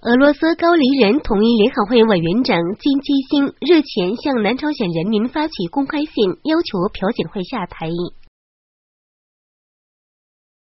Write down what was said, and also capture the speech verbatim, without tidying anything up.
俄罗斯高丽人统一联合会委员长金基星日前向南朝鲜人民发起公开信，要求朴槿惠下台。